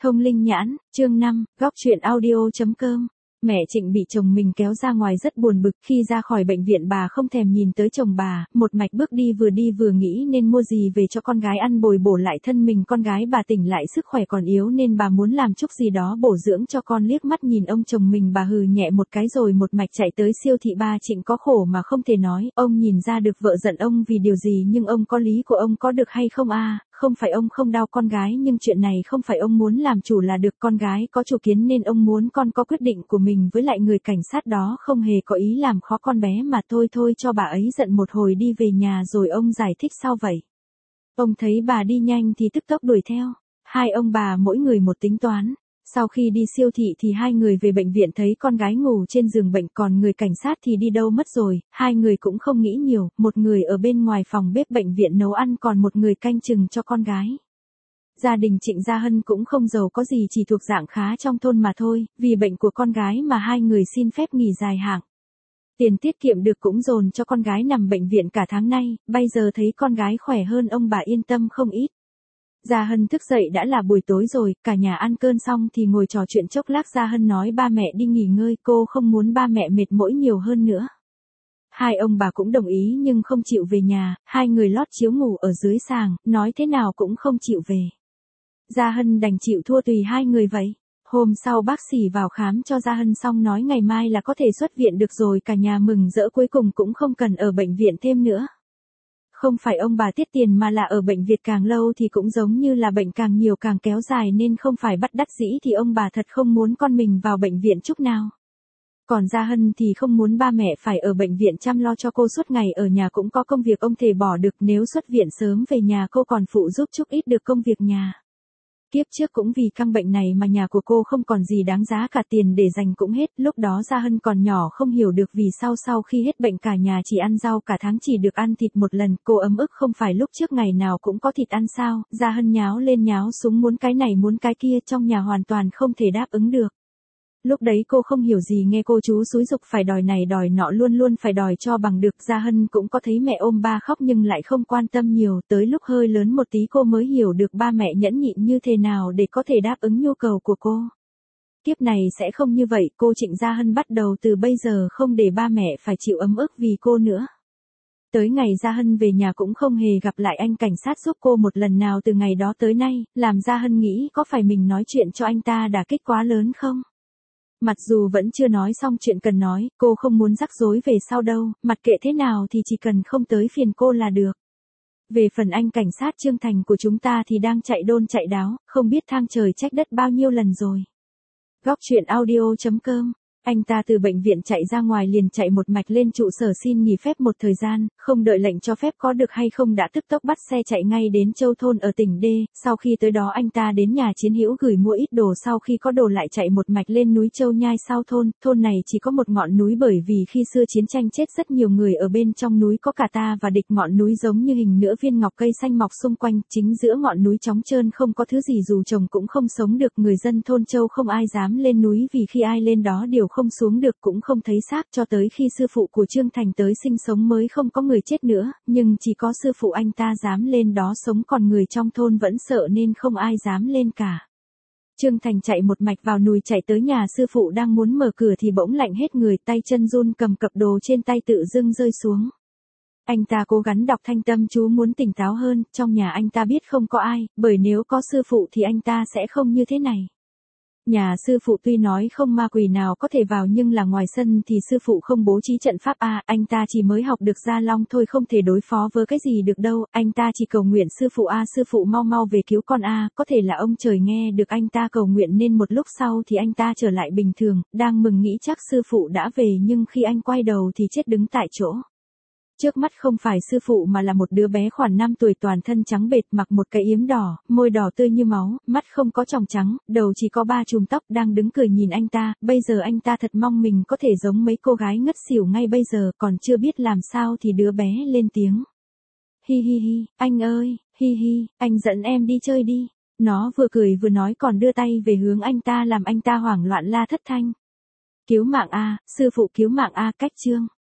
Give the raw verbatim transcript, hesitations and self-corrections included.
Thông linh nhãn, chương năm, góc truyện audio.com. Mẹ Trịnh bị chồng mình kéo ra ngoài rất buồn bực, khi ra khỏi bệnh viện bà không thèm nhìn tới chồng bà, một mạch bước đi vừa đi vừa nghĩ nên mua gì về cho con gái ăn bồi bổ lại thân mình. Con gái bà tỉnh lại sức khỏe còn yếu nên bà muốn làm chút gì đó bổ dưỡng cho con. Liếc mắt nhìn ông chồng mình bà hừ nhẹ một cái rồi một mạch chạy tới siêu thị. Ba Trịnh có khổ mà không thể nói, ông nhìn ra được vợ giận ông vì điều gì nhưng ông có lý của ông có được hay không a? Không phải ông không đau con gái nhưng chuyện này không phải ông muốn làm chủ là được, con gái có chủ kiến nên ông muốn con có quyết định của mình, với lại người cảnh sát đó không hề có ý làm khó con bé mà thôi. Thôi cho bà ấy giận một hồi đi về nhà rồi ông giải thích sau vậy. Ông thấy bà đi nhanh thì tức tốc đuổi theo, hai ông bà mỗi người một tính toán. Sau khi đi siêu thị thì hai người về bệnh viện thấy con gái ngủ trên giường bệnh, còn người cảnh sát thì đi đâu mất rồi. Hai người cũng không nghĩ nhiều, một người ở bên ngoài phòng bếp bệnh viện nấu ăn, còn một người canh chừng cho con gái. Gia đình Trịnh Gia Hân cũng không giàu có gì, chỉ thuộc dạng khá trong thôn mà thôi, vì bệnh của con gái mà hai người xin phép nghỉ dài hạn. Tiền tiết kiệm được cũng dồn cho con gái nằm bệnh viện cả tháng nay, bây giờ thấy con gái khỏe hơn ông bà yên tâm không ít. Gia Hân thức dậy đã là buổi tối rồi, cả nhà ăn cơm xong thì ngồi trò chuyện chốc lát. Gia Hân nói ba mẹ đi nghỉ ngơi, cô không muốn ba mẹ mệt mỏi nhiều hơn nữa. Hai ông bà cũng đồng ý nhưng không chịu về nhà, hai người lót chiếu ngủ ở dưới sàng, nói thế nào cũng không chịu về. Gia Hân đành chịu thua tùy hai người vậy. Hôm sau bác sĩ vào khám cho Gia Hân xong nói ngày mai là có thể xuất viện được rồi, cả nhà mừng rỡ, cuối cùng cũng không cần ở bệnh viện thêm nữa. Không phải ông bà tiết tiền mà là ở bệnh viện càng lâu thì cũng giống như là bệnh càng nhiều càng kéo dài, nên không phải bắt đắc dĩ thì ông bà thật không muốn con mình vào bệnh viện chút nào. Còn Gia Hân thì không muốn ba mẹ phải ở bệnh viện chăm lo cho cô suốt ngày, ở nhà cũng có công việc ông thể bỏ được, nếu xuất viện sớm về nhà cô còn phụ giúp chút ít được công việc nhà. Kiếp trước cũng vì căn bệnh này mà nhà của cô không còn gì đáng giá cả, tiền để dành cũng hết. Lúc đó Gia Hân còn nhỏ không hiểu được vì sao sau khi hết bệnh cả nhà chỉ ăn rau, cả tháng chỉ được ăn thịt một lần. Cô ấm ức không phải lúc trước ngày nào cũng có thịt ăn sao? Gia Hân nháo lên nháo xuống, muốn cái này muốn cái kia, trong nhà hoàn toàn không thể đáp ứng được. Lúc đấy cô không hiểu gì, nghe cô chú xúi giục phải đòi này đòi nọ, luôn luôn phải đòi cho bằng được. Gia Hân cũng có thấy mẹ ôm ba khóc nhưng lại không quan tâm nhiều, tới lúc hơi lớn một tí cô mới hiểu được ba mẹ nhẫn nhịn như thế nào để có thể đáp ứng nhu cầu của cô. Kiếp này sẽ không như vậy, cô Trịnh Gia Hân bắt đầu từ bây giờ không để ba mẹ phải chịu ấm ức vì cô nữa. Tới ngày Gia Hân về nhà cũng không hề gặp lại anh cảnh sát giúp cô một lần nào từ ngày đó tới nay, làm Gia Hân nghĩ có phải mình nói chuyện cho anh ta đả kích quá lớn không? Mặc dù vẫn chưa nói xong chuyện cần nói, cô không muốn rắc rối về sau đâu, mặc kệ thế nào thì chỉ cần không tới phiền cô là được. Về phần anh cảnh sát Trương Thành của chúng ta thì đang chạy đôn chạy đáo, không biết thang trời trách đất bao nhiêu lần rồi. Góc truyện audio.com. Anh ta từ bệnh viện chạy ra ngoài liền chạy một mạch lên trụ sở xin nghỉ phép một thời gian, không đợi lệnh cho phép có được hay không đã tức tốc bắt xe chạy ngay đến Châu Thôn ở tỉnh D. Sau khi tới đó anh ta đến nhà Chiến Hữu gửi mua ít đồ, sau khi có đồ lại chạy một mạch lên núi Châu Nhai sau thôn. Thôn này chỉ có một ngọn núi bởi vì khi xưa chiến tranh chết rất nhiều người ở bên trong núi, có cả ta và địch. Ngọn núi giống như hình nửa viên ngọc, cây xanh mọc xung quanh, chính giữa ngọn núi trống trơn không có thứ gì, dù trồng cũng không sống được. Người dân thôn Châu không ai dám lên núi vì khi ai lên đó đều không xuống được, cũng không thấy xác, cho tới khi sư phụ của Trương Thành tới sinh sống mới không có người chết nữa, nhưng chỉ có sư phụ anh ta dám lên đó sống, còn người trong thôn vẫn sợ nên không ai dám lên cả. Trương Thành chạy một mạch vào núi, chạy tới nhà sư phụ đang muốn mở cửa thì bỗng lạnh hết người, tay chân run cầm cặp đồ trên tay tự dưng rơi xuống. Anh ta cố gắng đọc thanh tâm chú muốn tỉnh táo hơn, trong nhà anh ta biết không có ai, bởi nếu có sư phụ thì anh ta sẽ không như thế này. Nhà sư phụ tuy nói không ma quỷ nào có thể vào nhưng là ngoài sân thì sư phụ không bố trí trận pháp a, à, anh ta chỉ mới học được Gia Long thôi, không thể đối phó với cái gì được đâu. Anh ta chỉ cầu nguyện sư phụ a, à, sư phụ mau mau về cứu con a, à. Có thể là ông trời nghe được anh ta cầu nguyện nên một lúc sau thì anh ta trở lại bình thường, đang mừng nghĩ chắc sư phụ đã về, nhưng khi anh quay đầu thì chết đứng tại chỗ. Trước mắt không phải sư phụ mà là một đứa bé khoảng năm tuổi, toàn thân trắng bệt, mặc một cái yếm đỏ, môi đỏ tươi như máu, mắt không có tròng trắng, đầu chỉ có ba chùm tóc, đang đứng cười nhìn anh ta. Bây giờ anh ta thật mong mình có thể giống mấy cô gái ngất xỉu ngay bây giờ, còn chưa biết làm sao thì đứa bé lên tiếng. Hi hi hi, anh ơi, hi hi, anh dẫn em đi chơi đi. Nó vừa cười vừa nói còn đưa tay về hướng anh ta làm anh ta hoảng loạn la thất thanh. Cứu mạng a, sư phụ cứu mạng a, cách chương.